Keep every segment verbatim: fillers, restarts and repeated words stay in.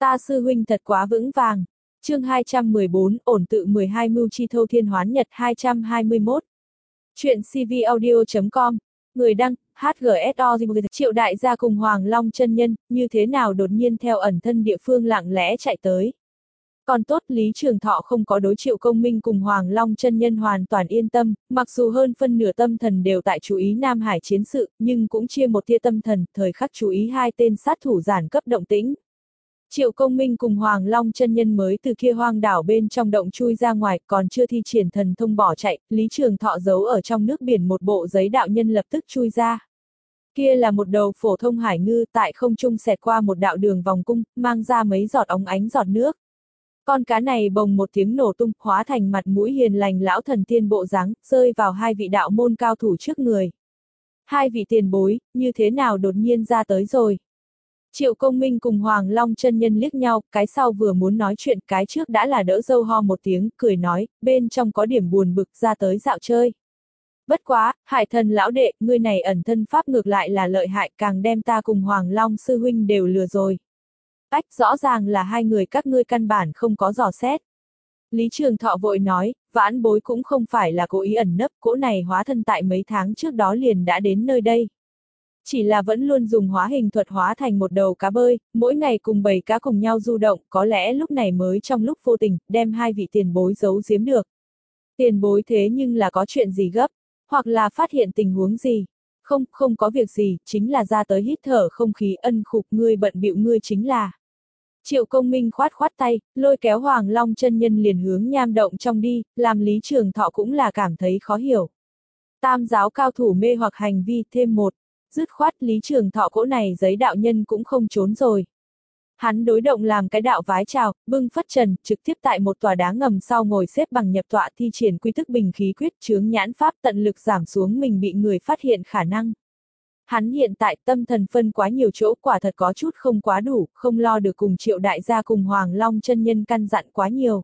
Ta sư huynh thật quá vững vàng. Chương hai trăm mười bốn, ổn tự mười hai mưu chi thâu thiên hoán nhật hai trăm hai mươi mốt. Chuyện cvaudio chấm com. Người đăng, hát giê ét o. Triệu đại gia cùng Hoàng Long chân nhân, như thế nào đột nhiên theo ẩn thân địa phương lặng lẽ chạy tới. Còn tốt Lý Trường Thọ không có đối Triệu Công Minh cùng Hoàng Long chân nhân hoàn toàn yên tâm, mặc dù hơn phân nửa tâm thần đều tại chú ý Nam Hải chiến sự, nhưng cũng chia một tia tâm thần, thời khắc chú ý hai tên sát thủ giản cấp động tĩnh. Triệu Công Minh cùng Hoàng Long chân nhân mới từ kia hoang đảo bên trong động chui ra ngoài, còn chưa thi triển thần thông bỏ chạy, Lý Trường Thọ giấu ở trong nước biển một bộ giấy đạo nhân lập tức chui ra. Kia là một đầu phổ thông hải ngư, tại không trung xẹt qua một đạo đường vòng cung, mang ra mấy giọt óng ánh giọt nước. Con cá này bồng một tiếng nổ tung, hóa thành mặt mũi hiền lành lão thần tiên bộ dáng, rơi vào hai vị đạo môn cao thủ trước người. Hai vị tiền bối, như thế nào đột nhiên ra tới rồi? Triệu Công Minh cùng Hoàng Long chân nhân liếc nhau, cái sau vừa muốn nói chuyện, cái trước đã là đỡ dâu ho một tiếng, cười nói, bên trong có điểm buồn bực, ra tới dạo chơi. Bất quá, Hải Thần lão đệ, ngươi này ẩn thân pháp ngược lại là lợi hại, càng đem ta cùng Hoàng Long sư huynh đều lừa rồi. Ách, rõ ràng là hai người các ngươi căn bản không có dò xét. Lý Trường Thọ vội nói, vãn bối cũng không phải là cố ý ẩn nấp, cỗ này hóa thân tại mấy tháng trước đó liền đã đến nơi đây. Chỉ là vẫn luôn dùng hóa hình thuật hóa thành một đầu cá bơi, mỗi ngày cùng bầy cá cùng nhau du động, có lẽ lúc này mới trong lúc vô tình, đem hai vị tiền bối giấu giếm được. Tiền bối thế nhưng là có chuyện gì gấp, hoặc là phát hiện tình huống gì. Không, không có việc gì, chính là ra tới hít thở không khí ân khục, ngươi bận bịu ngươi chính là. Triệu Công Minh khoát khoát tay, lôi kéo Hoàng Long chân nhân liền hướng nham động trong đi, làm Lý Trường Thọ cũng là cảm thấy khó hiểu. Tam giáo cao thủ mê hoặc hành vi thêm một. Dứt khoát Lý Trường Thọ cỗ này giấy đạo nhân cũng không trốn rồi. Hắn đối động làm cái đạo vái chào, bưng phất trần, trực tiếp tại một tòa đá ngầm sau ngồi xếp bằng nhập tọa thi triển quy thức bình khí quyết chướng nhãn pháp tận lực giảm xuống mình bị người phát hiện khả năng. Hắn hiện tại tâm thần phân quá nhiều chỗ, quả thật có chút không quá đủ, không lo được cùng Triệu đại gia cùng Hoàng Long chân nhân căn dặn quá nhiều.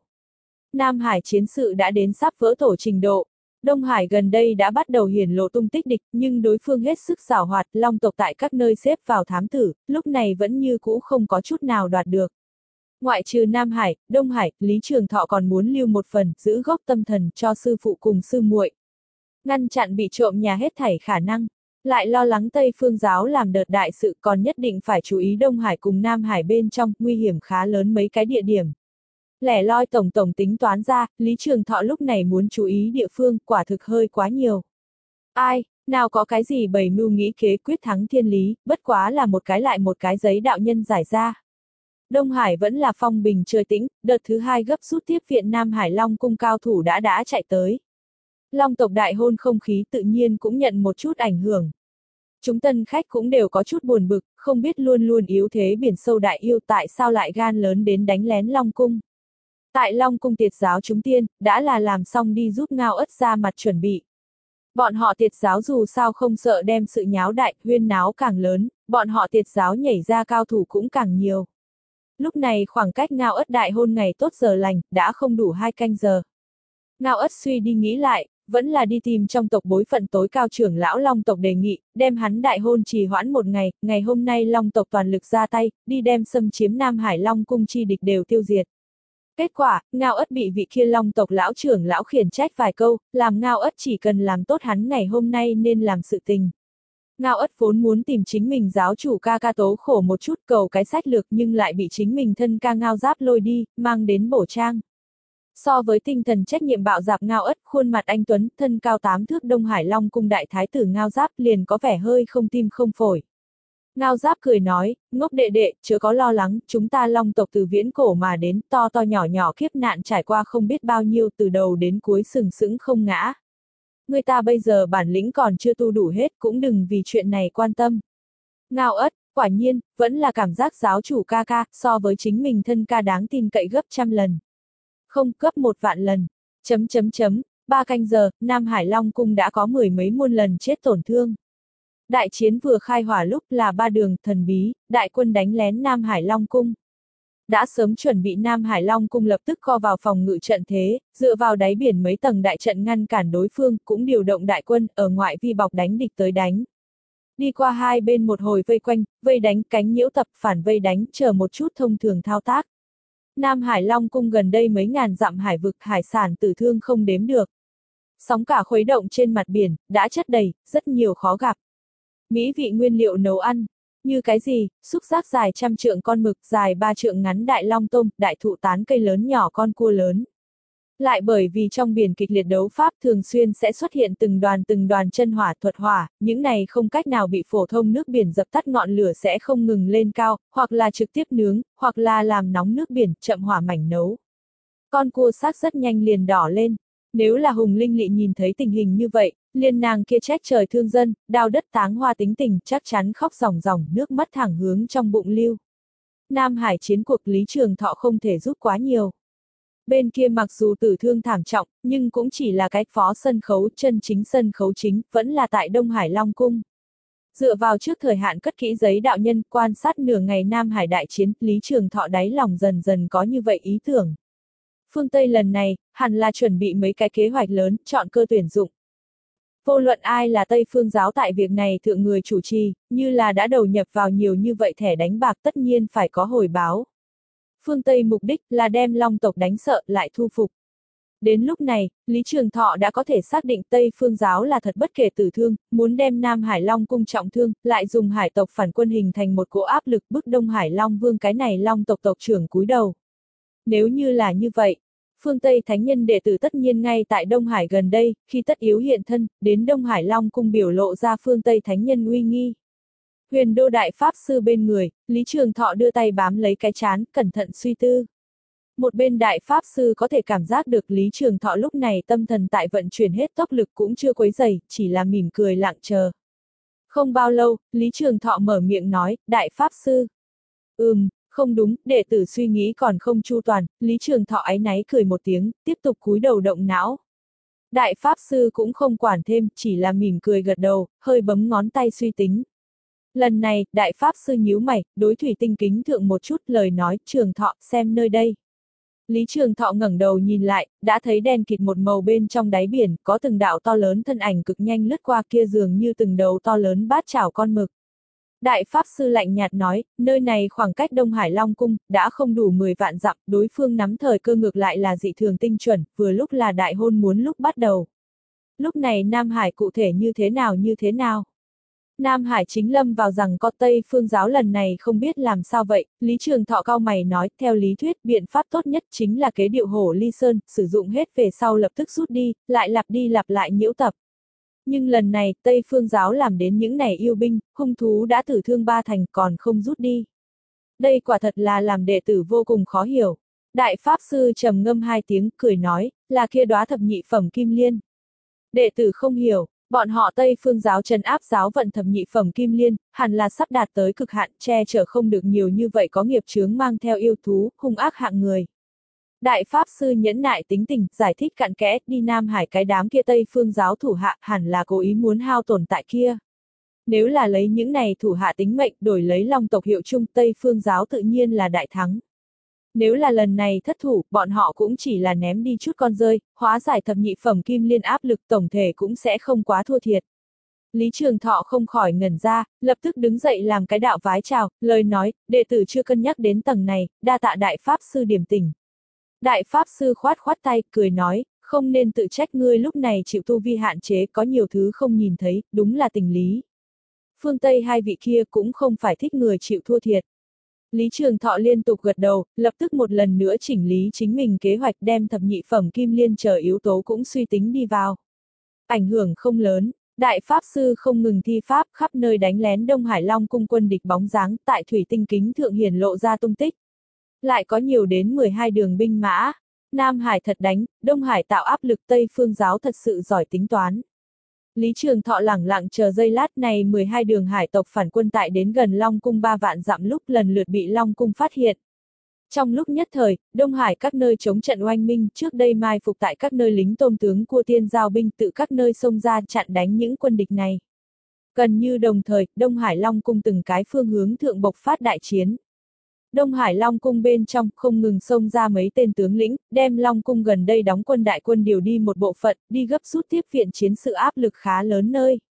Nam Hải chiến sự đã đến sắp vỡ tổ trình độ. Đông Hải gần đây đã bắt đầu hiển lộ tung tích địch, nhưng đối phương hết sức giảo hoạt, Long tộc tại các nơi xếp vào thám tử, lúc này vẫn như cũ không có chút nào đoạt được. Ngoại trừ Nam Hải, Đông Hải, Lý Trường Thọ còn muốn lưu một phần, giữ gốc tâm thần cho sư phụ cùng sư muội. Ngăn chặn bị trộm nhà hết thảy khả năng, lại lo lắng Tây Phương giáo làm đợt đại sự, còn nhất định phải chú ý Đông Hải cùng Nam Hải bên trong, nguy hiểm khá lớn mấy cái địa điểm. Lẻ loi tổng tổng tính toán ra, Lý Trường Thọ lúc này muốn chú ý địa phương, quả thực hơi quá nhiều. Ai, nào có cái gì bày mưu nghĩ kế quyết thắng thiên lý, bất quá là một cái lại một cái giấy đạo nhân giải ra. Đông Hải vẫn là phong bình trời tĩnh, đợt thứ hai gấp rút tiếp viện Nam Hải Long cung cao thủ đã đã chạy tới. Long tộc đại hôn không khí tự nhiên cũng nhận một chút ảnh hưởng. Chúng tân khách cũng đều có chút buồn bực, không biết luôn luôn yếu thế biển sâu đại yêu tại sao lại gan lớn đến đánh lén Long cung. Tại Long cung tiệt giáo chúng tiên, đã là làm xong đi giúp Ngao Ất ra mặt chuẩn bị. Bọn họ tiệt giáo dù sao không sợ đem sự nháo đại, huyên náo càng lớn, bọn họ tiệt giáo nhảy ra cao thủ cũng càng nhiều. Lúc này khoảng cách Ngao Ất đại hôn ngày tốt giờ lành, đã không đủ hai canh giờ. Ngao Ất suy đi nghĩ lại, vẫn là đi tìm trong tộc bối phận tối cao trưởng lão Long tộc đề nghị, đem hắn đại hôn trì hoãn một ngày, ngày hôm nay Long tộc toàn lực ra tay, đi đem xâm chiếm Nam Hải Long cung chi địch đều tiêu diệt. Kết quả, Ngao Ất bị vị kia Long tộc lão trưởng lão khiển trách vài câu, làm Ngao Ất chỉ cần làm tốt hắn ngày hôm nay nên làm sự tình. Ngao Ất vốn muốn tìm chính mình giáo chủ ca ca tố khổ một chút cầu cái sách lược nhưng lại bị chính mình thân ca Ngao Giáp lôi đi, mang đến bổ trang. So với tinh thần trách nhiệm bạo dạp Ngao Ất, khuôn mặt anh tuấn, thân cao tám thước Đông Hải Long cung đại thái tử Ngao Giáp liền có vẻ hơi không tim không phổi. Ngao Giáp cười nói, ngốc đệ đệ, chớ có lo lắng, chúng ta Long tộc từ viễn cổ mà đến, to to nhỏ nhỏ kiếp nạn trải qua không biết bao nhiêu từ đầu đến cuối sừng sững không ngã. Người ta bây giờ bản lĩnh còn chưa tu đủ hết, cũng đừng vì chuyện này quan tâm. Ngao Ất, quả nhiên, vẫn là cảm giác giáo chủ ca ca, so với chính mình thân ca đáng tin cậy gấp trăm lần. Không, gấp một vạn lần. Chấm chấm chấm, ba canh giờ, Nam Hải Long cung đã có mười mấy muôn lần chết tổn thương. Đại chiến vừa khai hỏa lúc là ba đường thần bí, đại quân đánh lén Nam Hải Long cung. Đã sớm chuẩn bị Nam Hải Long cung lập tức kho vào phòng ngự trận thế, dựa vào đáy biển mấy tầng đại trận ngăn cản đối phương, cũng điều động đại quân ở ngoại vi bọc đánh địch tới đánh. Đi qua hai bên một hồi vây quanh, vây đánh, cánh nhiễu tập, phản vây đánh, chờ một chút thông thường thao tác. Nam Hải Long Cung gần đây mấy ngàn dặm hải vực, hải sản tử thương không đếm được. Sóng cả khuấy động trên mặt biển, đã chất đầy, rất nhiều khó gặp. Mỹ vị nguyên liệu nấu ăn, như cái gì, xúc giác dài trăm trượng con mực, dài ba trượng ngắn đại long tôm, đại thụ tán cây lớn nhỏ con cua lớn. Lại bởi vì trong biển kịch liệt đấu pháp thường xuyên sẽ xuất hiện từng đoàn từng đoàn chân hỏa thuật hỏa, những này không cách nào bị phổ thông nước biển dập tắt ngọn lửa sẽ không ngừng lên cao, hoặc là trực tiếp nướng, hoặc là làm nóng nước biển, chậm hỏa mảnh nấu. Con cua xác rất nhanh liền đỏ lên. Nếu là Hùng Linh Lị nhìn thấy tình hình như vậy, liền nàng kia trách trời thương dân, đào đất táng hoa tính tình, chắc chắn khóc ròng ròng, nước mắt thẳng hướng trong bụng lưu. Nam Hải chiến cuộc Lý Trường Thọ không thể giúp quá nhiều. Bên kia mặc dù tử thương thảm trọng, nhưng cũng chỉ là cái phó sân khấu, chân chính sân khấu chính, vẫn là tại Đông Hải Long Cung. Dựa vào trước thời hạn cất kỹ giấy đạo nhân, quan sát nửa ngày Nam Hải đại chiến, Lý Trường Thọ đáy lòng dần dần có như vậy ý tưởng. Phương Tây lần này, hẳn là chuẩn bị mấy cái kế hoạch lớn, chọn cơ tuyển dụng. Vô luận ai là Tây Phương giáo tại việc này thượng người chủ trì, như là đã đầu nhập vào nhiều như vậy thẻ đánh bạc tất nhiên phải có hồi báo. Phương Tây mục đích là đem Long tộc đánh sợ lại thu phục. Đến lúc này, Lý Trường Thọ đã có thể xác định Tây Phương giáo là thật bất kể tử thương, muốn đem Nam Hải Long cung trọng thương, lại dùng hải tộc phản quân hình thành một cỗ áp lực bức Đông Hải Long Vương cái này Long tộc tộc trưởng cúi đầu. Nếu như là như vậy, phương Tây thánh nhân đệ tử tất nhiên ngay tại Đông Hải gần đây, khi tất yếu hiện thân, đến Đông Hải Long cung biểu lộ ra phương Tây thánh nhân uy nghi. Huyền Đô đại pháp sư bên người, Lý Trường Thọ đưa tay bám lấy cái trán, cẩn thận suy tư. Một bên đại pháp sư có thể cảm giác được Lý Trường Thọ lúc này tâm thần tại vận chuyển hết tốc lực cũng chưa quấy dày, chỉ là mỉm cười lặng chờ. Không bao lâu, Lý Trường Thọ mở miệng nói, đại pháp sư. Ừm, không đúng, đệ tử suy nghĩ còn không chu toàn, Lý Trường Thọ áy náy cười một tiếng, tiếp tục cúi đầu động não. Đại pháp sư cũng không quản thêm, chỉ là mỉm cười gật đầu, hơi bấm ngón tay suy tính. Lần này, đại pháp sư nhíu mày, đối thủy tinh kính thượng một chút lời nói, Trường Thọ, xem nơi đây. Lý Trường Thọ ngẩng đầu nhìn lại, đã thấy đen kịt một màu bên trong đáy biển, có từng đạo to lớn thân ảnh cực nhanh lướt qua kia dường như từng đầu to lớn bát chảo con mực. Đại pháp sư lạnh nhạt nói, nơi này khoảng cách Đông Hải Long Cung, đã không đủ mười vạn dặm, đối phương nắm thời cơ ngược lại là dị thường tinh chuẩn, vừa lúc là đại hôn muốn lúc bắt đầu. Lúc này Nam Hải cụ thể như thế nào như thế nào? Nam Hải chính lâm vào rằng có Tây Phương giáo lần này không biết làm sao vậy, Lý Trường Thọ cao mày nói, theo lý thuyết biện pháp tốt nhất chính là kế điệu hổ ly sơn, sử dụng hết về sau lập tức rút đi, lại lặp đi lặp lại nhiễu tập. Nhưng lần này, Tây Phương giáo làm đến những này yêu binh, hung thú đã tử thương ba thành còn không rút đi. Đây quả thật là làm đệ tử vô cùng khó hiểu. Đại Pháp Sư trầm ngâm hai tiếng, cười nói, là kia đóa thập nhị phẩm kim liên. Đệ tử không hiểu, bọn họ Tây Phương giáo trấn áp giáo vận thập nhị phẩm kim liên, hẳn là sắp đạt tới cực hạn, che chở không được nhiều như vậy có nghiệp chướng mang theo yêu thú, hung ác hạng người. Đại Pháp Sư nhẫn nại tính tình, giải thích cặn kẽ, đi Nam Hải cái đám kia Tây Phương giáo thủ hạ, hẳn là cố ý muốn hao tổn tại kia. Nếu là lấy những này thủ hạ tính mệnh, đổi lấy Long tộc hiệu chung, Tây Phương giáo tự nhiên là đại thắng. Nếu là lần này thất thủ, bọn họ cũng chỉ là ném đi chút con rơi, hóa giải thập nhị phẩm kim liên áp lực tổng thể cũng sẽ không quá thua thiệt. Lý Trường Thọ không khỏi ngẩn ra, lập tức đứng dậy làm cái đạo vái chào, lời nói, đệ tử chưa cân nhắc đến tầng này, đa tạ Đại Pháp Sư điểm tình. Đại Pháp Sư khoát khoát tay, cười nói, không nên tự trách ngươi lúc này chịu tu vi hạn chế, có nhiều thứ không nhìn thấy, đúng là tình lý. Phương Tây hai vị kia cũng không phải thích người chịu thua thiệt. Lý Trường Thọ liên tục gật đầu, lập tức một lần nữa chỉnh lý chính mình kế hoạch đem thập nhị phẩm kim liên chờ yếu tố cũng suy tính đi vào. Ảnh hưởng không lớn, Đại Pháp Sư không ngừng thi pháp khắp nơi đánh lén Đông Hải Long cung quân địch bóng dáng tại thủy tinh kính thượng hiển lộ ra tung tích. Lại có nhiều đến mười hai đường binh mã. Nam Hải thật đánh, Đông Hải tạo áp lực, Tây Phương giáo thật sự giỏi tính toán. Lý Trường Thọ lẳng lặng chờ giây lát này mười hai đường hải tộc phản quân tại đến gần Long cung ba vạn dặm lúc lần lượt bị Long cung phát hiện. Trong lúc nhất thời, Đông Hải các nơi chống trận oanh minh, trước đây mai phục tại các nơi lính tôn tướng cua tiên giao binh tự các nơi xông ra chặn đánh những quân địch này. Gần như đồng thời, Đông Hải Long cung từng cái phương hướng thượng bộc phát đại chiến. Đông Hải Long cung bên trong không ngừng xông ra mấy tên tướng lĩnh, đem Long cung gần đây đóng quân đại quân điều đi một bộ phận, đi gấp rút tiếp viện chiến sự áp lực khá lớn nơi.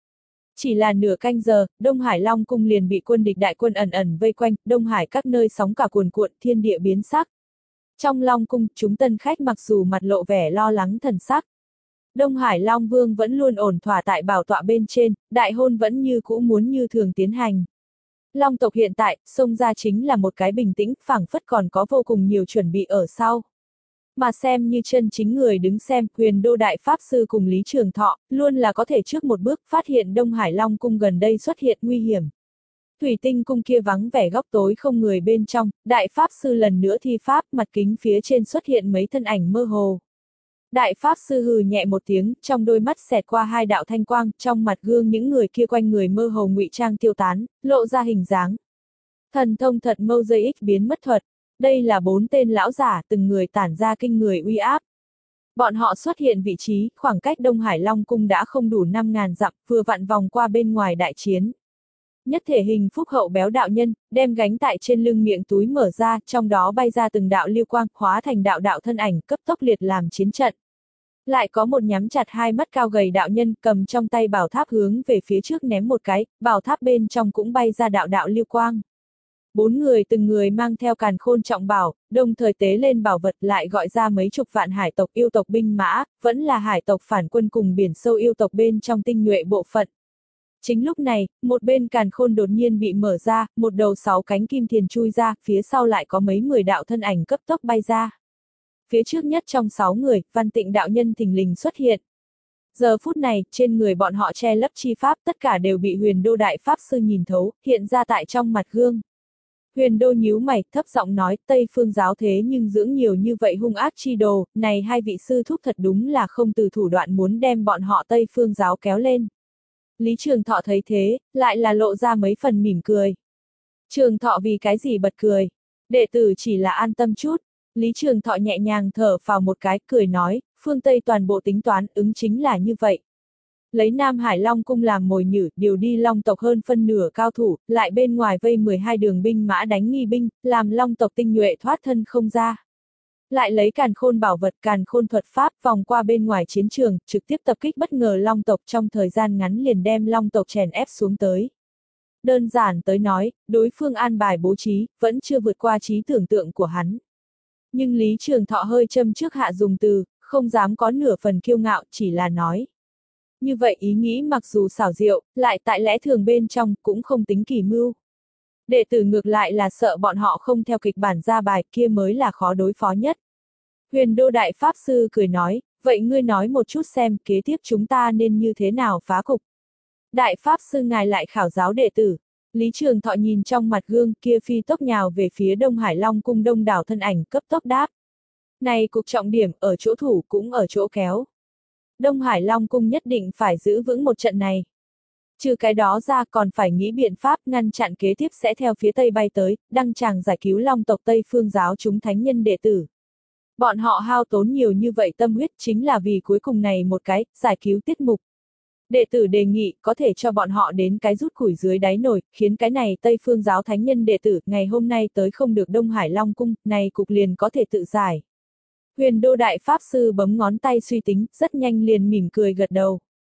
Chỉ là nửa canh giờ, Đông Hải Long cung liền bị quân địch đại quân ẩn ẩn vây quanh, Đông Hải các nơi sóng cả cuồn cuộn, thiên địa biến sắc. Trong Long cung, chúng tân khách mặc dù mặt lộ vẻ lo lắng thần sắc. Đông Hải Long Vương vẫn luôn ổn thỏa tại bảo tọa bên trên, đại hôn vẫn như cũ muốn như thường tiến hành. Long tộc hiện tại, xông ra chính là một cái bình tĩnh, phảng phất còn có vô cùng nhiều chuẩn bị ở sau. Mà xem như chân chính người đứng xem, Huyền Đô Đại Pháp Sư cùng Lý Trường Thọ, luôn là có thể trước một bước phát hiện Đông Hải Long cung gần đây xuất hiện nguy hiểm. Thủy Tinh cung kia vắng vẻ góc tối không người bên trong, Đại Pháp Sư lần nữa thi pháp, mặt kính phía trên xuất hiện mấy thân ảnh mơ hồ. Đại Pháp Sư hừ nhẹ một tiếng, trong đôi mắt xẹt qua hai đạo thanh quang, trong mặt gương những người kia quanh người mơ hồ ngụy trang tiêu tán, lộ ra hình dáng. Thần thông thật mâu dây ích biến mất thuật. Đây là bốn tên lão giả, từng người tản ra kinh người uy áp. Bọn họ xuất hiện vị trí, khoảng cách Đông Hải Long cung đã không đủ năm ngàn dặm, vừa vặn vòng qua bên ngoài đại chiến. Nhất thể hình phúc hậu béo đạo nhân, đem gánh tại trên lưng miệng túi mở ra, trong đó bay ra từng đạo lưu quang, hóa thành đạo đạo thân ảnh, cấp tốc liệt làm chiến trận. Lại có một nhắm chặt hai mắt cao gầy đạo nhân, cầm trong tay bảo tháp hướng về phía trước ném một cái, bảo tháp bên trong cũng bay ra đạo đạo lưu quang. Bốn người từng người mang theo càn khôn trọng bảo, đồng thời tế lên bảo vật lại gọi ra mấy chục vạn hải tộc yêu tộc binh mã, vẫn là hải tộc phản quân cùng biển sâu yêu tộc bên trong tinh nhuệ bộ phận. Chính lúc này, một bên càn khôn đột nhiên bị mở ra, một đầu sáu cánh kim thiền chui ra, phía sau lại có mấy mười đạo thân ảnh cấp tốc bay ra. Phía trước nhất trong sáu người, Văn Tịnh đạo nhân thình lình xuất hiện. Giờ phút này, trên người bọn họ che lấp chi pháp tất cả đều bị Huyền Đô Đại Pháp Sư nhìn thấu, hiện ra tại trong mặt gương. Huyền Đô nhíu mày, thấp giọng nói, Tây Phương giáo thế nhưng dưỡng nhiều như vậy hung ác chi đồ, này hai vị sư thúc thật đúng là không từ thủ đoạn muốn đem bọn họ Tây Phương giáo kéo lên. Lý Trường Thọ thấy thế, lại là lộ ra mấy phần mỉm cười. Trường Thọ vì cái gì bật cười? Đệ tử chỉ là an tâm chút. Lý Trường Thọ nhẹ nhàng thở phào một cái, cười nói, phương Tây toàn bộ tính toán, ứng chính là như vậy. Lấy Nam Hải Long cung làm mồi nhử, điều đi Long tộc hơn phân nửa cao thủ, lại bên ngoài vây mười hai đường binh mã đánh nghi binh, làm Long tộc tinh nhuệ thoát thân không ra. Lại lấy càn khôn bảo vật, càn khôn thuật pháp vòng qua bên ngoài chiến trường, trực tiếp tập kích bất ngờ Long tộc, trong thời gian ngắn liền đem Long tộc chèn ép xuống tới. Đơn giản tới nói, đối phương an bài bố trí, vẫn chưa vượt qua trí tưởng tượng của hắn. Nhưng Lý Trường Thọ hơi châm trước hạ dùng từ, không dám có nửa phần kiêu ngạo, chỉ là nói. Như vậy ý nghĩ mặc dù xảo diệu, lại tại lẽ thường bên trong, cũng không tính kỳ mưu. Đệ tử ngược lại là sợ bọn họ không theo kịch bản ra bài, kia mới là khó đối phó nhất. Huyền Đô Đại Pháp Sư cười nói, vậy ngươi nói một chút xem, kế tiếp chúng ta nên như thế nào phá cục. Đại Pháp Sư ngài lại khảo giáo đệ tử. Lý Trường Thọ nhìn trong mặt gương kia phi tốc nhào về phía Đông Hải Long cung đông đảo thân ảnh cấp tốc đáp. Này cục trọng điểm, ở chỗ thủ cũng ở chỗ kéo. Đông Hải Long cung nhất định phải giữ vững một trận này. Trừ cái đó ra còn phải nghĩ biện pháp ngăn chặn kế tiếp sẽ theo phía Tây bay tới, đăng tràng giải cứu Long tộc Tây Phương giáo chúng thánh nhân đệ tử. Bọn họ hao tốn nhiều như vậy tâm huyết chính là vì cuối cùng này một cái, giải cứu tiết mục. Đệ tử đề nghị có thể cho bọn họ đến cái rút củi dưới đáy nồi, khiến cái này Tây Phương giáo thánh nhân đệ tử ngày hôm nay tới không được Đông Hải Long cung, này cục liền có thể tự giải. Huyền Đô Đại Pháp Sư bấm ngón tay suy tính, rất nhanh liền mỉm cười gật đầu.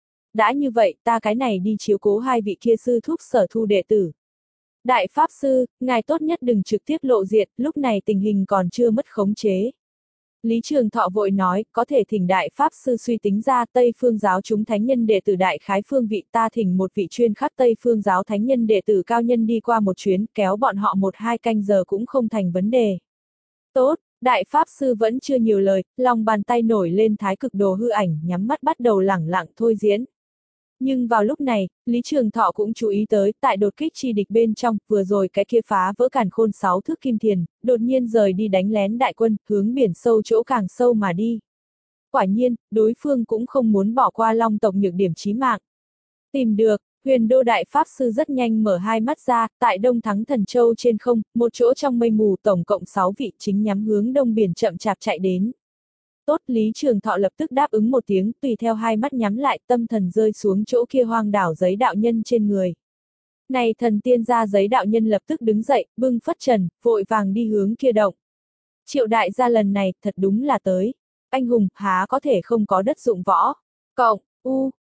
Đã như vậy, ta cái này đi chiếu cố hai vị kia sư thúc sở thu đệ tử. Đại Pháp Sư, ngài tốt nhất đừng trực tiếp lộ diện, lúc này tình hình còn chưa mất khống chế. Lý Trường Thọ vội nói, có thể thỉnh Đại Pháp Sư suy tính ra Tây Phương giáo chúng thánh nhân đệ tử đại khái phương vị, ta thỉnh một vị chuyên khắc Tây Phương giáo thánh nhân đệ tử cao nhân đi qua một chuyến, kéo bọn họ một hai canh giờ cũng không thành vấn đề. Tốt, Đại Pháp Sư vẫn chưa nhiều lời, lòng bàn tay nổi lên thái cực đồ hư ảnh, nhắm mắt bắt đầu lẳng lặng thôi diễn. Nhưng vào lúc này, Lý Trường Thọ cũng chú ý tới, tại đột kích chi địch bên trong, vừa rồi cái kia phá vỡ càn khôn sáu thước kim thiền, đột nhiên rời đi đánh lén đại quân, hướng biển sâu chỗ càng sâu mà đi. Quả nhiên, đối phương cũng không muốn bỏ qua Long tộc nhược điểm chí mạng. Tìm được, Huyền Đô Đại Pháp Sư rất nhanh mở hai mắt ra, tại Đông Thắng Thần Châu trên không, một chỗ trong mây mù tổng cộng sáu vị chính nhắm hướng đông biển chậm chạp chạy đến. Tốt, Lý Trường Thọ lập tức đáp ứng một tiếng, tùy theo hai mắt nhắm lại, tâm thần rơi xuống chỗ kia hoang đảo giấy đạo nhân trên người. Này thần tiên gia giấy đạo nhân lập tức đứng dậy, bưng phất trần, vội vàng đi hướng kia động. Triệu đại gia lần này, thật đúng là tới. Anh hùng, há có thể không có đất dụng võ. Cộng, u,